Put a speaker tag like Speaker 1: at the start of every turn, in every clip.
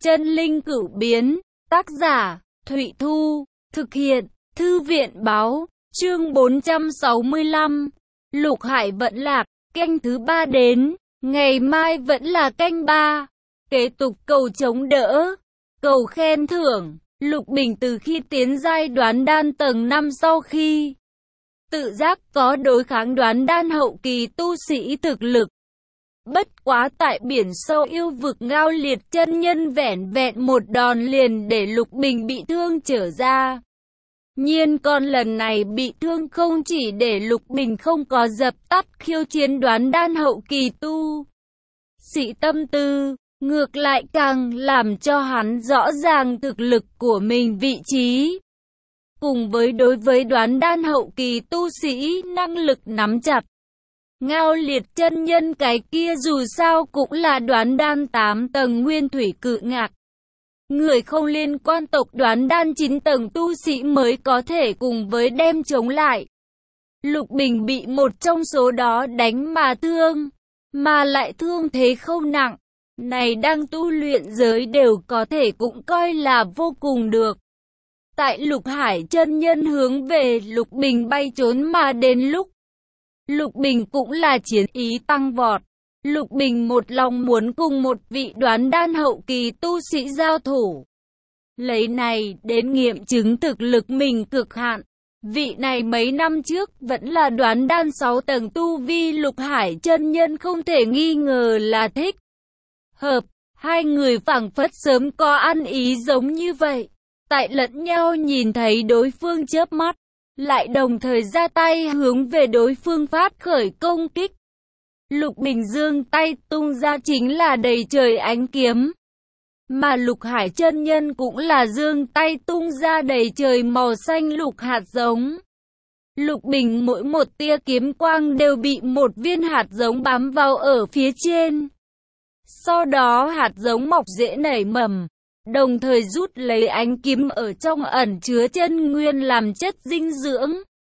Speaker 1: Chân linh cửu biến, tác giả, Thụy Thu, thực hiện, Thư viện báo, chương 465, Lục Hải vẫn lạc, canh thứ 3 đến, ngày mai vẫn là canh 3, kế tục cầu chống đỡ, cầu khen thưởng. Lục Bình từ khi tiến giai đoán đan tầng 5 sau khi tự giác có đối kháng đoán đan hậu kỳ tu sĩ thực lực. Bất quá tại biển sâu yêu vực Ngao Liệt chân nhân vẻn vẹn một đòn liền để Lục Bình bị thương trở ra. Nhiên còn lần này bị thương không chỉ để Lục Bình không có dập tắt khiêu chiến đoán đan hậu kỳ tu sĩ tâm tư, ngược lại càng làm cho hắn rõ ràng thực lực của mình vị trí. Cùng với đối với đoán đan hậu kỳ tu sĩ năng lực nắm chặt. Ngao Liệt chân nhân cái kia dù sao cũng là đoán đan 8 tầng nguyên thủy cự ngạc. Người không liên quan tộc đoán đan 9 tầng tu sĩ mới có thể cùng với đem chống lại. Lục Bình bị một trong số đó đánh mà thương, mà lại thương thế không nặng. Này đang tu luyện giới đều có thể cũng coi là vô cùng được. Tại Lục Hải chân nhân hướng về Lục Bình bay trốn mà đến lúc Lục Bình cũng là chiến ý tăng vọt. Lục Bình một lòng muốn cùng một vị đoán đan hậu kỳ tu sĩ giao thủ. Lấy này đến nghiệm chứng thực lực mình cực hạn. Vị này mấy năm trước vẫn là đoán đan 6 tầng tu vi. Lục Hải chân nhân không thể nghi ngờ là thích hợp. Hai người phảng phất sớm có ăn ý giống như vậy. Tại lẫn nhau nhìn thấy đối phương chớp mắt, lại đồng thời ra tay hướng về đối phương phát khởi công kích. Lục Bình giương tay tung ra chính là đầy trời ánh kiếm. Mà Lục Hải chân nhân cũng là giương tay tung ra đầy trời màu xanh lục hạt giống. Lục Bình mỗi một tia kiếm quang đều bị một viên hạt giống bám vào ở phía trên. Sau đó hạt giống mọc rễ nảy mầm, đồng thời rút lấy ánh kiếm ở trong ẩn chứa chân nguyên làm chất dinh dưỡng.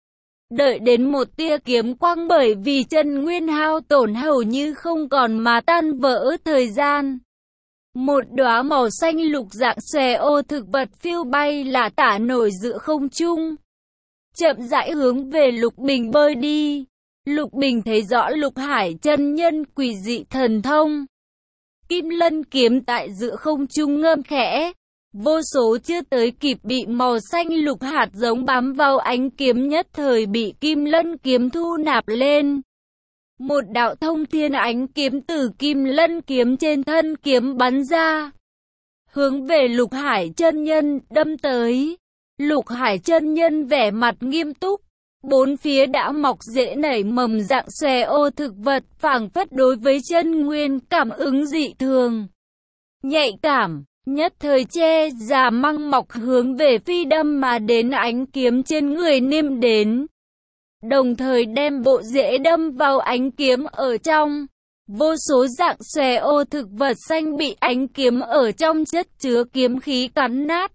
Speaker 1: Đợi đến một tia kiếm quang bởi vì chân nguyên hao tổn hầu như không còn mà tan vỡ thời gian. Một đóa màu xanh lục dạng xòe ô thực vật phiêu bay lả tả nổi giữa không trung. Chậm rãi hướng về Lục Bình bơi đi. Lục Bình thấy rõ Lục Hải chân nhân quỷ dị thần thông. Kim lân kiếm tại giữa không trung ngâm khẽ. Vô số chưa tới kịp bị màu xanh lục hạt giống bám vào ánh kiếm nhất thời bị kim lân kiếm thu nạp lên. Một đạo thông thiên ánh kiếm từ kim lân kiếm trên thân kiếm bắn ra. Hướng về Lục Hải chân nhân đâm tới. Lục Hải chân nhân vẻ mặt nghiêm túc. Bốn phía đã mọc rễ nảy mầm dạng xòe ô thực vật phảng phất đối với chân nguyên cảm ứng dị thường. Nhạy cảm, nhất thời che già măng mọc hướng về phi đâm mà đến ánh kiếm trên người niêm đến. Đồng thời đem bộ rễ đâm vào ánh kiếm ở trong. Vô số dạng xòe ô thực vật xanh bị ánh kiếm ở trong chất chứa kiếm khí cắn nát.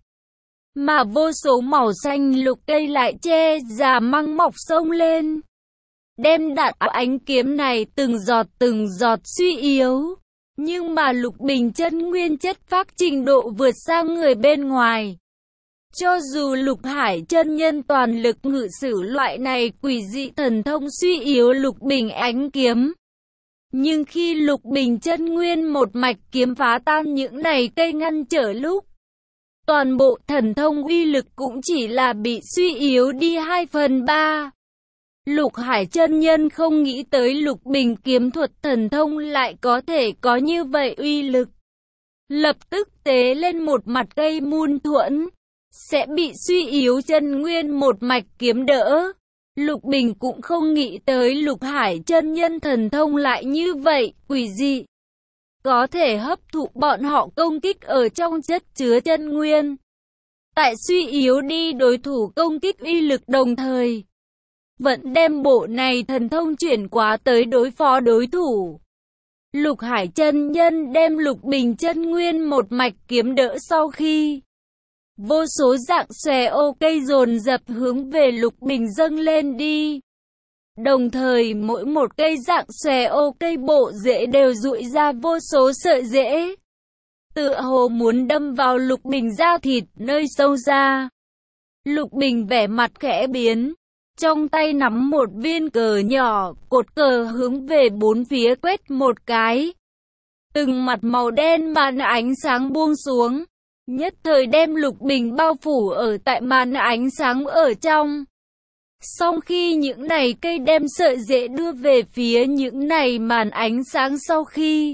Speaker 1: Mà vô số màu xanh lục cây lại che già măng mọc sông lên. Đem đạn ánh kiếm này từng giọt suy yếu. Nhưng mà Lục Bình chân nguyên chất phác trình độ vượt xa người bên ngoài. Cho dù Lục Hải chân nhân toàn lực ngự sử loại này quỷ dị thần thông suy yếu Lục Bình ánh kiếm. Nhưng khi Lục Bình chân nguyên một mạch kiếm phá tan những này cây ngăn trở lúc. Toàn bộ thần thông uy lực cũng chỉ là bị suy yếu đi 2/3. Lục Hải chân nhân không nghĩ tới Lục Bình kiếm thuật thần thông lại có thể có như vậy uy lực. Lập tức tế lên một mặt cây muôn thuẫn, sẽ bị suy yếu chân nguyên một mạch kiếm đỡ. Lục Bình cũng không nghĩ tới Lục Hải chân nhân thần thông lại như vậy, quỷ dị. Có thể hấp thụ bọn họ công kích ở trong chất chứa chân nguyên. Tại suy yếu đi đối thủ công kích uy lực đồng thời. Vẫn đem bộ này thần thông chuyển quá tới đối phó đối thủ. Lục Hải chân nhân đem Lục Bình chân nguyên một mạch kiếm đỡ sau khi. Vô số dạng xòe ô cây dồn dập hướng về Lục Bình dâng lên đi. Đồng thời mỗi một cây dạng xòe ô cây bộ rễ đều rụi ra vô số sợi rễ. tựa hồ muốn đâm vào Lục Bình da thịt nơi sâu da. Lục Bình vẻ mặt khẽ biến, trong tay nắm một viên cờ nhỏ, cột cờ hướng về bốn phía quét một cái. Từng mặt màu đen màn ánh sáng buông xuống, nhất thời đem Lục Bình bao phủ ở tại màn ánh sáng ở trong. Sau khi những này cây đem sợi rễ đưa về phía những này màn ánh sáng sau khi,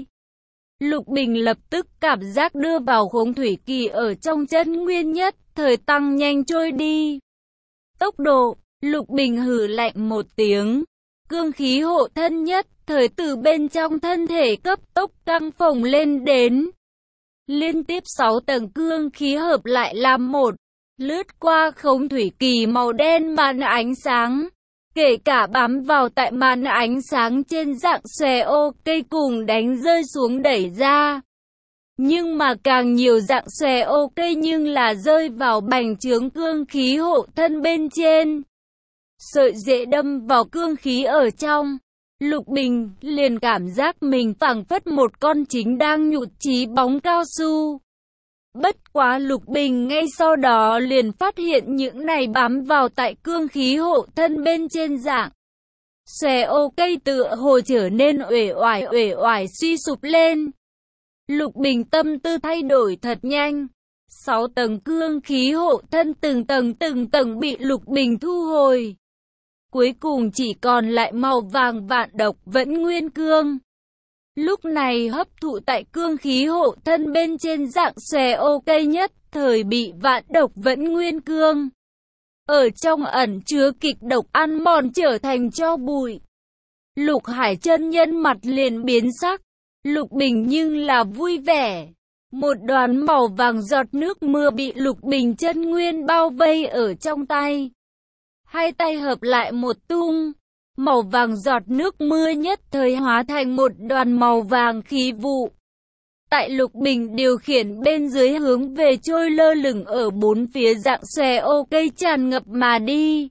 Speaker 1: Lục Bình lập tức cảm giác đưa vào khống thủy kỳ ở trong chân nguyên nhất thời tăng nhanh trôi đi. Tốc độ, Lục Bình hừ lạnh một tiếng, cương khí hộ thân nhất thời từ bên trong thân thể cấp tốc căng phồng lên đến. Liên tiếp 6 tầng cương khí hợp lại làm một, lướt qua khống thủy kỳ màu đen màn ánh sáng, kể cả bám vào tại màn ánh sáng trên dạng xòe ô cây cùng đánh rơi xuống đẩy ra. Nhưng mà càng nhiều dạng xòe ô cây nhưng là rơi vào bành trướng cương khí hộ thân bên trên. Sợi rễ đâm vào cương khí ở trong, Lục Bình liền cảm giác mình phảng phất một con chính đang nhụt chí bóng cao su. Bất quá Lục Bình ngay sau đó liền phát hiện những này bám vào tại cương khí hộ thân bên trên dạng xòe ô cây tựa hồ trở nên uể oải suy sụp lên. Lục Bình tâm tư thay đổi thật nhanh. 6 tầng cương khí hộ thân từng tầng bị Lục Bình thu hồi. Cuối cùng chỉ còn lại màu vàng vạn độc vẫn nguyên cương. Lúc này hấp thụ tại cương khí hộ thân bên trên dạng xòe ô cây nhất thời bị vạn độc vẫn nguyên cương. Ở trong ẩn chứa kịch độc ăn mòn trở thành tro bụi. Lục Hải chân nhân mặt liền biến sắc. Lục Bình nhưng là vui vẻ. Một đoàn màu vàng giọt nước mưa bị Lục Bình chân nguyên bao vây ở trong tay. Hai tay hợp lại một tung. Màu vàng giọt nước mưa nhất thời hóa thành một đoàn màu vàng khí vụ. Tại Lục Bình điều khiển bên dưới hướng về trôi lơ lửng ở bốn phía dạng xòe ô cây tràn ngập mà đi.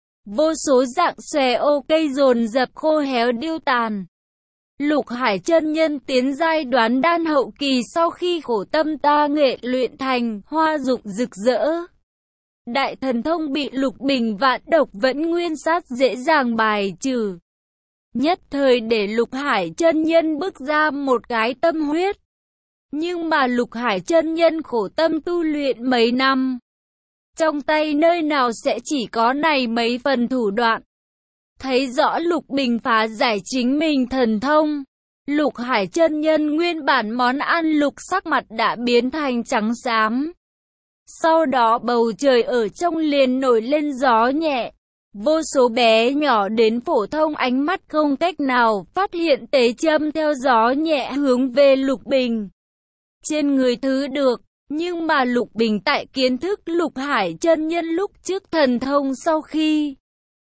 Speaker 1: Vô số dạng xòe ô cây dồn dập khô héo điêu tàn. Lục Hải chân nhân tiến giai đoán đan hậu kỳ sau khi khổ tâm ta nghệ luyện thành hoa dụng rực rỡ. Đại thần thông bị Lục Bình vạn độc vẫn nguyên sát dễ dàng bài trừ. Nhất thời để Lục Hải chân nhân bước ra một cái tâm huyết. Nhưng mà Lục Hải chân nhân khổ tâm tu luyện mấy năm. Trong tay nơi nào sẽ chỉ có này mấy phần thủ đoạn. Thấy rõ Lục Bình phá giải chính mình thần thông. Lục Hải chân nhân nguyên bản món ăn lục sắc mặt đã biến thành trắng xám. Sau đó bầu trời ở trong liền nổi lên gió nhẹ. Vô số bé nhỏ đến phổ thông ánh mắt không cách nào phát hiện tế châm theo gió nhẹ hướng về Lục Bình. Trên người thứ được, nhưng mà Lục Bình tại kiến thức Lục Hải chân nhân lúc trước thần thông sau khi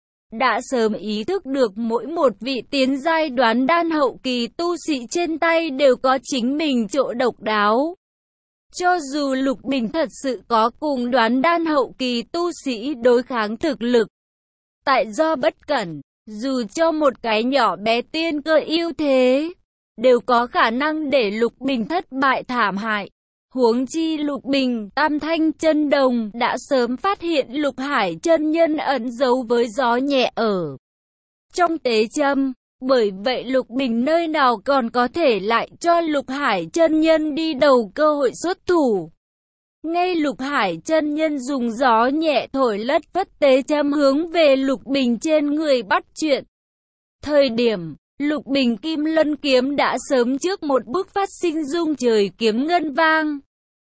Speaker 1: đã sớm ý thức được mỗi một vị tiến giai đoán đan hậu kỳ tu sĩ trên tay đều có chính mình chỗ độc đáo. Cho dù Lục Bình thật sự có cùng đoán đan hậu kỳ tu sĩ đối kháng thực lực, tại do bất cẩn, dù cho một cái nhỏ bé tiên cơ ưu thế, đều có khả năng để Lục Bình thất bại thảm hại. Huống chi Lục Bình, Tam Thanh chân đồng đã sớm phát hiện Lục Hải chân nhân ẩn giấu với gió nhẹ ở trong tế châm. Bởi vậy Lục Bình nơi nào còn có thể lại cho Lục Hải chân nhân đi đầu cơ hội xuất thủ. Ngay Lục Hải chân nhân dùng gió nhẹ thổi lất phất tế châm hướng về Lục Bình trên người bắt chuyện. Thời điểm Lục Bình Kim Lân kiếm đã sớm trước một bước phát sinh rung trời kiếm ngân vang.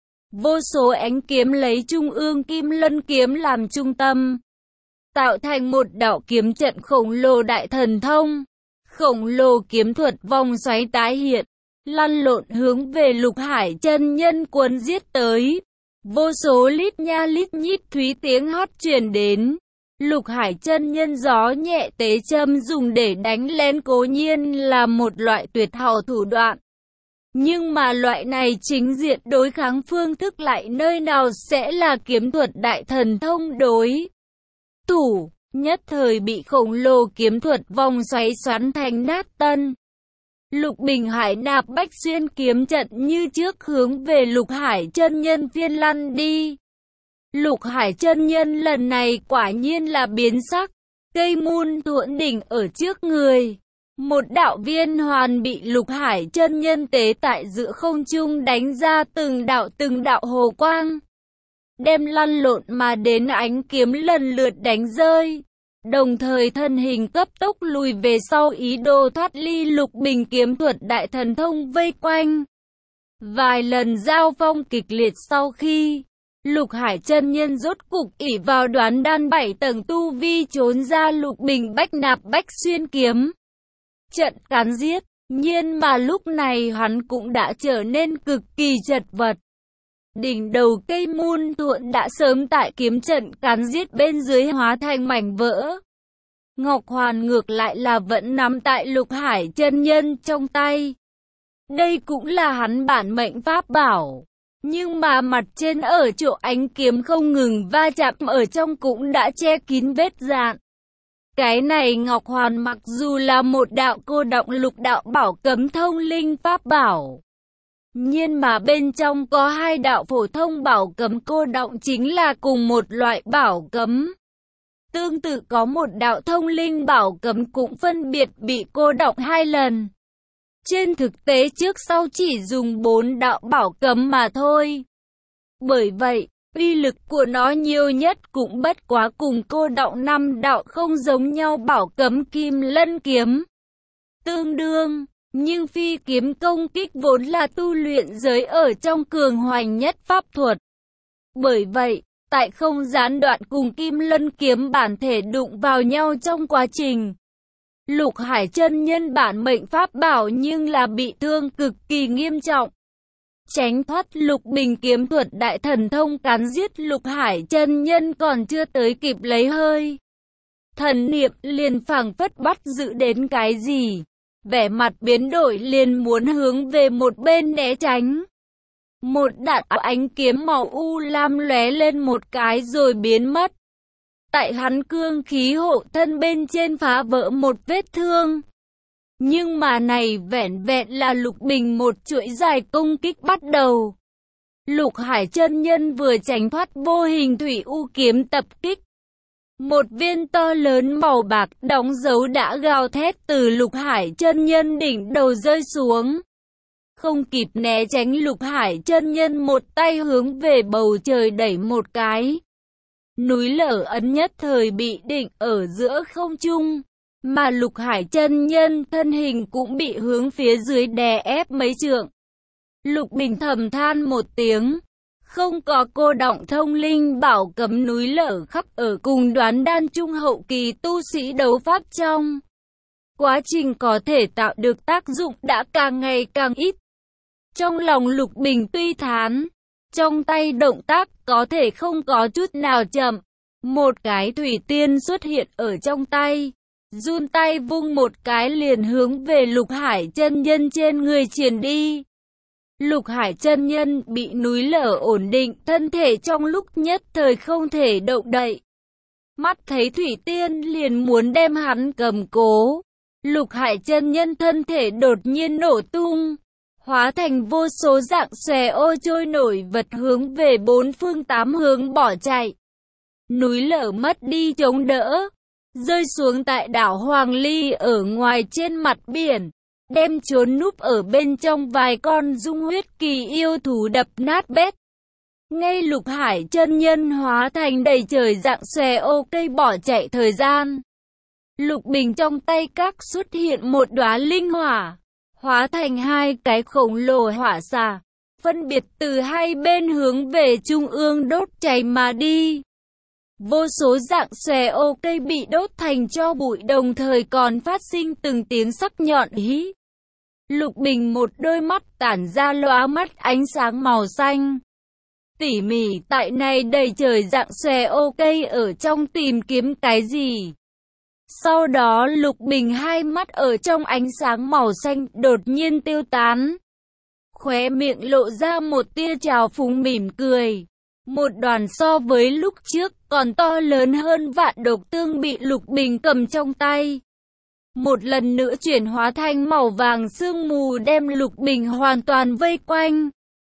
Speaker 1: Vô số ánh kiếm lấy trung ương Kim Lân kiếm làm trung tâm, tạo thành một đạo kiếm trận khổng lồ đại thần thông. Khổng lồ kiếm thuật vòng xoáy tái hiện, lăn lộn hướng về Lục Hải chân nhân cuốn giết tới. Vô số lít nha lít nhít thúy tiếng hót truyền đến. Lục Hải chân nhân gió nhẹ tế châm dùng để đánh lén cố nhiên là một loại tuyệt hảo thủ đoạn. Nhưng mà loại này chính diện đối kháng phương thức lại nơi nào sẽ là kiếm thuật đại thần thông đối thủ. Nhất thời bị khổng lồ kiếm thuật vòng xoáy xoắn thành nát tân. Lục Bình Hải nạp Bách Xuyên kiếm trận như trước hướng về Lục Hải chân nhân phiên lăn đi. Lục Hải chân nhân lần này quả nhiên là biến sắc, cây mun thuẫn đỉnh ở trước người. Một đạo viên hoàn bị Lục Hải chân nhân tế tại giữa không trung đánh ra từng đạo hồ quang, đem lăn lộn mà đến ánh kiếm lần lượt đánh rơi. Đồng thời thân hình cấp tốc lùi về sau ý đồ thoát ly Lục Bình kiếm thuật đại thần thông vây quanh. Vài lần giao phong kịch liệt sau khi Lục Hải chân nhân rốt cục ỷ vào đoán đan 7 tầng tu vi trốn ra Lục Bình bách nạp Bách Xuyên kiếm trận cắn giết, nhiên mà lúc này hắn cũng đã trở nên cực kỳ chật vật. Đỉnh đầu cây mun thuận đã sớm tại kiếm trận cắn giết bên dưới hóa thành mảnh vỡ. Ngọc Hoàn ngược lại là vẫn nắm tại Lục Hải chân nhân trong tay. Đây cũng là hắn bản mệnh pháp bảo. Nhưng mà mặt trên ở chỗ ánh kiếm không ngừng va chạm ở trong cũng đã che kín vết rạn. Cái này Ngọc Hoàn mặc dù là một đạo cô động lục đạo bảo cấm thông linh pháp bảo, nhưng mà bên trong có 2 đạo phổ thông bảo cấm cô động chính là cùng một loại bảo cấm. Tương tự có một đạo thông linh bảo cấm cũng phân biệt bị cô động 2 lần. Trên thực tế trước sau chỉ dùng 4 đạo bảo cấm mà thôi. Bởi vậy, uy lực của nó nhiều nhất cũng bất quá cùng cô động 5 đạo không giống nhau bảo cấm kim lân kiếm tương đương. Nhưng phi kiếm công kích vốn là tu luyện giới ở trong cường hoành nhất pháp thuật. Bởi vậy, tại không gián đoạn cùng kim lân kiếm bản thể đụng vào nhau trong quá trình, Lục Hải chân nhân bản mệnh pháp bảo nhưng là bị thương cực kỳ nghiêm trọng. Tránh thoát Lục Bình kiếm thuật đại thần thông cắn giết Lục Hải chân nhân còn chưa tới kịp lấy hơi, thần niệm liền phảng phất bắt giữ đến cái gì, vẻ mặt biến đổi liền muốn hướng về một bên né tránh. Một đạo ánh kiếm màu u lam lóe lên một cái rồi biến mất. Tại hắn cương khí hộ thân bên trên phá vỡ một vết thương. Nhưng mà này vẻn vẹn là Lục Bình một chuỗi dài công kích bắt đầu. Lục Hải chân nhân vừa tránh thoát vô hình thủy u kiếm tập kích. Một viên to lớn màu bạc đóng dấu đã gào thét từ Lục Hải chân nhân đỉnh đầu rơi xuống. Không kịp né tránh, Lục Hải chân nhân một tay hướng về bầu trời đẩy một cái. Núi lở ấn nhất thời bị định ở giữa không trung, mà Lục Hải chân nhân thân hình cũng bị hướng phía dưới đè ép mấy trượng. Lục Bình thầm than một tiếng, không có cô động thông linh bảo cấm núi lở khắp ở cùng đoán đan trung hậu kỳ tu sĩ đấu pháp trong. Quá trình có thể tạo được tác dụng đã càng ngày càng ít. Trong lòng Lục Bình tuy thán, trong tay động tác có thể không có chút nào chậm. Một cái thủy tiên xuất hiện ở trong tay, run tay vung một cái liền hướng về Lục Hải chân nhân trên người truyền đi. Lục Hải chân nhân bị núi lở ổn định thân thể trong lúc nhất thời không thể động đậy. Mắt thấy thủy tiên liền muốn đem hắn cầm cố. Lục Hải chân nhân thân thể đột nhiên nổ tung, hóa thành vô số dạng xòe ô trôi nổi vật hướng về 4 phương 8 hướng bỏ chạy. Núi lở mất đi chống đỡ, rơi xuống tại đảo Hoàng Ly ở ngoài trên mặt biển, đem trốn núp ở bên trong vài con dung huyết kỳ yêu thú đập nát bét. Ngay Lục Hải chân nhân hóa thành đầy trời dạng xòe ô cây bỏ chạy thời gian, Lục Bình trong tay các xuất hiện một đóa linh hỏa, hóa thành 2 cái khổng lồ hỏa xà, phân biệt từ hai bên hướng về trung ương đốt cháy mà đi. Vô số dạng xòe ô cây bị đốt thành tro bụi, đồng thời còn phát sinh từng tiếng sắc nhọn hí. Lục Bình một đôi mắt tản ra lóa mắt ánh sáng màu xanh. Tỉ mỉ tại này đầy trời dạng xòe ô cây ở trong tìm kiếm cái gì. Sau đó Lục Bình hai mắt ở trong ánh sáng màu xanh đột nhiên tiêu tán. Khóe miệng lộ ra một tia trào phúng mỉm cười. Một đoàn so với lúc trước còn to lớn hơn vạn độc tương bị Lục Bình cầm trong tay. một lần nữa chuyển hóa thành màu vàng sương mù đem Lục Bình hoàn toàn vây quanh.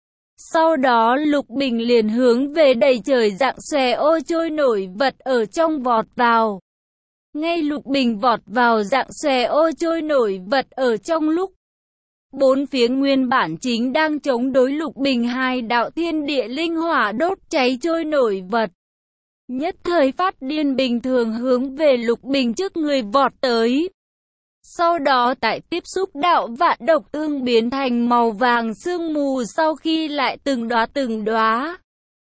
Speaker 1: Sau đó Lục Bình liền hướng về đầy trời dạng xòe ô trôi nổi vật ở trong vọt vào. Ngay Lục Bình vọt vào dạng xòe ô trôi nổi vật ở trong lúc bốn phía nguyên bản chính đang chống đối Lục Bình hai đạo thiên địa linh hỏa đốt cháy trôi nổi vật. Nhất thời phát điên bình thường hướng về Lục Bình trước người vọt tới. Sau đó tại tiếp xúc đạo vạn độc tương biến thành màu vàng sương mù sau khi lại từng đóa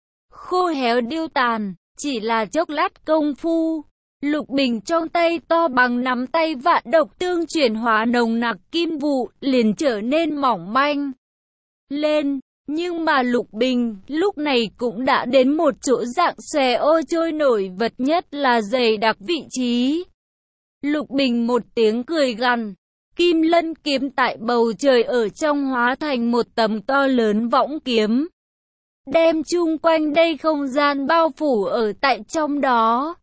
Speaker 1: khô héo điêu tàn, chỉ là chốc lát công phu. Lục Bình trong tay to bằng nắm tay vạn độc tương chuyển hóa nồng nặc kim vụ liền trở nên mỏng manh lên. Nhưng mà Lục Bình lúc này cũng đã đến một chỗ dạng xòe ô trôi nổi vật nhất là dày đặc vị trí. Lục Bình một tiếng cười gằn, kim lân kiếm tại bầu trời ở trong hóa thành một tấm to lớn võng kiếm, đem chung quanh đây không gian bao phủ ở tại trong đó.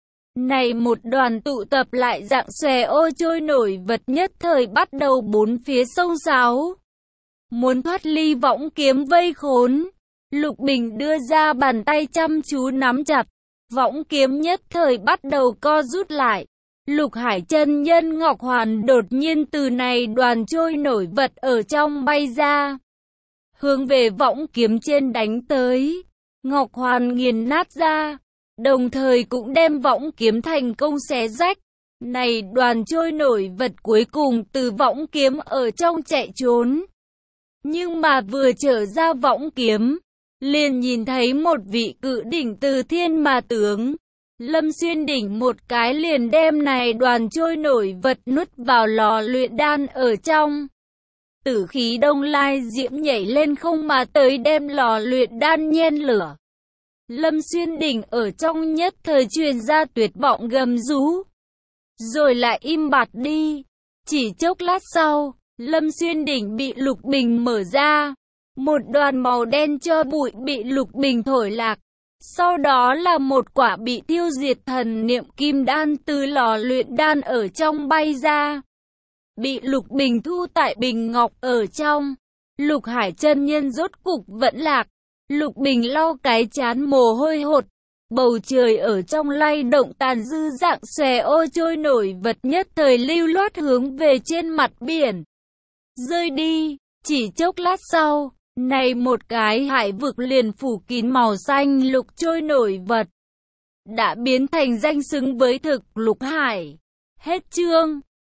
Speaker 1: Này một đoàn tụ tập lại dạng xòe ô trôi nổi vật nhất thời bắt đầu bốn phía xông xáo, muốn thoát ly võng kiếm vây khốn. Lục Bình đưa ra bàn tay chăm chú nắm chặt, võng kiếm nhất thời bắt đầu co rút lại. Lục Hải chân nhân Ngọc Hoàn đột nhiên từ này đoàn trôi nổi vật ở trong bay ra, hướng về võng kiếm trên đánh tới. Ngọc Hoàn nghiền nát ra, đồng thời cũng đem võng kiếm thành công xé rách. Này đoàn trôi nổi vật cuối cùng từ võng kiếm ở trong chạy trốn. Nhưng mà vừa trở ra võng kiếm, liền nhìn thấy một vị cự đỉnh từ thiên mà tướng. Lâm Xuyên đỉnh một cái liền đem này đoàn trôi nổi vật nuốt vào lò luyện đan ở trong. Tử khí đông lai diễm nhảy lên không mà tới đem lò luyện đan nhen lửa. Lâm Xuyên đỉnh ở trong nhất thời truyền ra tuyệt vọng gầm rú, rồi lại im bặt đi. Chỉ chốc lát sau, Lâm Xuyên đỉnh bị Lục Bình mở ra, một đoàn màu đen cho bụi bị Lục Bình thổi lạc. Sau đó là một quả bị tiêu diệt thần niệm kim đan từ lò luyện đan ở trong bay ra, bị Lục Bình thu tại bình ngọc ở trong. Lục Hải chân nhân rốt cục vẫn lạc. Lục Bình lau cái trán mồ hôi hột. Bầu trời ở trong lay động tàn dư dạng xòe ô trôi nổi vật nhất thời lưu loát hướng về trên mặt biển rơi đi. Chỉ chốc lát sau, này một cái hải vực liền phủ kín màu xanh lục trôi nổi vật, đã biến thành danh xứng với thực Lục Hải. Hết chương.